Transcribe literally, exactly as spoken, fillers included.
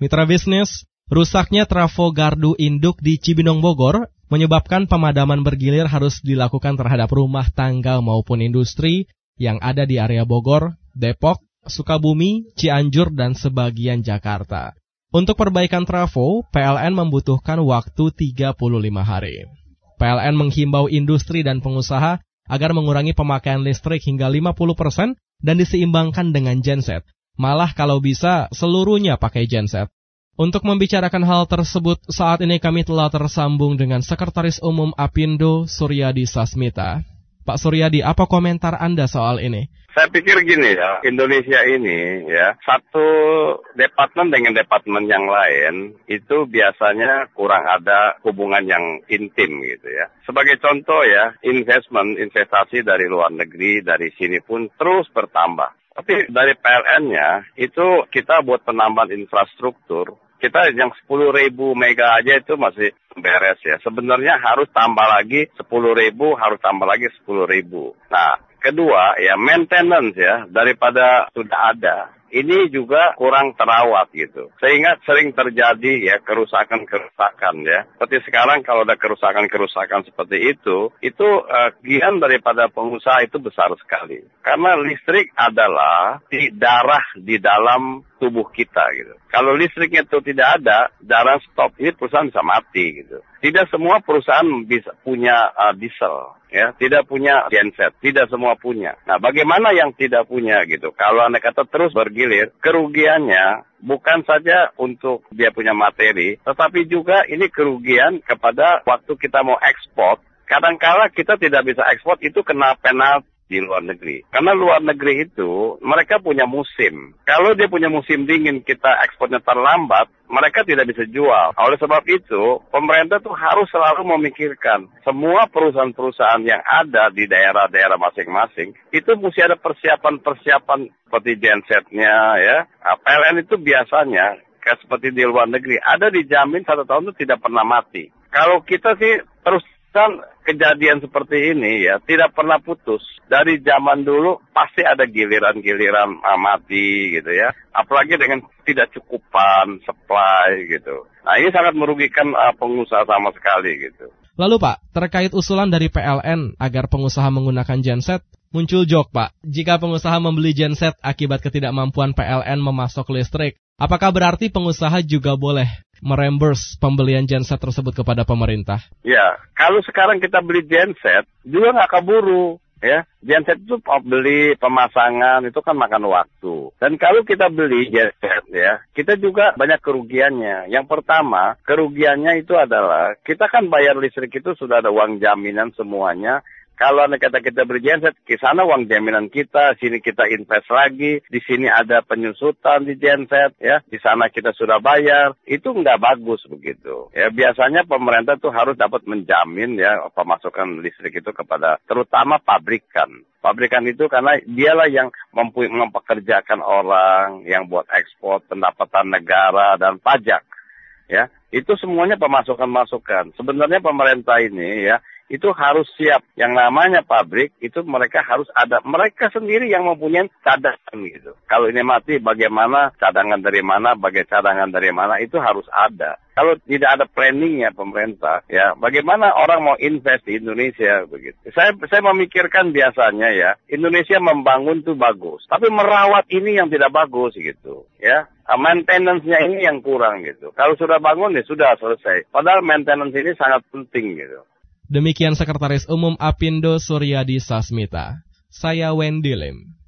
Mitra bisnis, rusaknya trafo gardu induk di Cibinong Bogor menyebabkan pemadaman bergilir harus dilakukan terhadap rumah tangga maupun industri yang ada di area Bogor, Depok, Sukabumi, Cianjur, dan sebagian Jakarta. Untuk perbaikan trafo, P L N membutuhkan waktu tiga puluh lima hari. P L N menghimbau industri dan pengusaha agar mengurangi pemakaian listrik hingga lima puluh persen dan diseimbangkan dengan genset. Malah kalau bisa, seluruhnya pakai genset. Untuk membicarakan hal tersebut, saat ini kami telah tersambung dengan Sekretaris Umum Apindo, Suryadi Sasmita. Pak Suryadi, apa komentar Anda soal ini? Saya pikir gini ya, Indonesia ini ya, satu departemen dengan departemen yang lain itu biasanya kurang ada hubungan yang intim gitu ya. Sebagai contoh ya, investment, investasi dari luar negeri, dari sini pun terus bertambah. Tapi dari P L N-nya itu kita buat penambahan infrastruktur, kita yang sepuluh ribu mega aja itu masih beres ya. Sebenarnya harus tambah lagi sepuluh ribu, harus tambah lagi sepuluh ribu. Nah, kedua ya maintenance ya, daripada sudah ada, ini juga kurang terawat gitu. Sehingga sering terjadi ya kerusakan-kerusakan ya. Seperti sekarang kalau ada kerusakan-kerusakan seperti itu, itu uh, gian daripada pengusaha itu besar sekali. Karena listrik adalah di darah di dalam tubuh kita gitu. Kalau listriknya itu tidak ada, jarang stop, ini perusahaan bisa mati gitu. Tidak semua perusahaan bisa punya uh, diesel, ya, tidak punya genset, tidak semua punya. Nah, bagaimana yang tidak punya gitu? Kalau anda kata terus bergilir, kerugiannya bukan saja untuk dia punya materi, tetapi juga ini kerugian kepada waktu kita mau ekspor. Kadang-kala kita tidak bisa ekspor, itu kena penalti di luar negeri. Karena luar negeri itu, mereka punya musim. Kalau dia punya musim dingin, kita ekspornya terlambat, mereka tidak bisa jual. Oleh sebab itu, pemerintah tuh harus selalu memikirkan semua perusahaan-perusahaan yang ada di daerah-daerah masing-masing, itu mesti ada persiapan-persiapan seperti gensetnya, ya. P L N itu biasanya, kayak seperti di luar negeri, ada dijamin satu tahun itu tidak pernah mati. Kalau kita sih terus kan kejadian seperti ini ya tidak pernah putus. Dari zaman dulu pasti ada giliran-giliran mati gitu ya. Apalagi dengan tidak cukupan supply gitu. Nah ini sangat merugikan uh, pengusaha sama sekali gitu. Lalu Pak, terkait usulan dari P L N agar pengusaha menggunakan genset, muncul jok Pak. Jika pengusaha membeli genset akibat ketidakmampuan P L N memasok listrik, apakah berarti pengusaha juga boleh mereimburse pembelian genset tersebut kepada pemerintah? Ya, kalau sekarang kita beli genset, juga nggak keburu. Ya, genset itu beli pemasangan itu kan makan waktu. Dan kalau kita beli genset ya, kita juga banyak kerugiannya. Yang pertama, kerugiannya itu adalah kita kan bayar listrik itu sudah ada uang jaminan semuanya. Kalau anda kata kita beli genset, ke sana uang jaminan kita, sini kita invest lagi, di sini ada penyusutan di genset, ya, di sana kita sudah bayar, itu nggak bagus begitu. Ya biasanya pemerintah tuh harus dapat menjamin ya pemasukan listrik itu kepada terutama pabrikan. Pabrikan itu karena dialah yang mempu- mempekerjakan orang, yang buat ekspor, pendapatan negara dan pajak, ya. Itu semuanya pemasukan-masukan. Sebenarnya pemerintah ini ya itu harus siap. Yang namanya pabrik, itu mereka harus ada. Mereka sendiri yang mempunyai cadangan gitu. Kalau ini mati, bagaimana cadangan dari mana, bagaimana cadangan dari mana, itu harus ada. Kalau tidak ada planningnya pemerintah, ya bagaimana orang mau invest di Indonesia begitu. Saya saya memikirkan biasanya ya, Indonesia membangun tuh bagus, tapi merawat ini yang tidak bagus gitu, ya. Maintenance-nya ini yang kurang gitu. Kalau sudah bangun ya sudah selesai. Padahal maintenance ini sangat penting gitu. Demikian Sekretaris Umum Apindo Suryadi Sasmita. Saya Wendy Lim.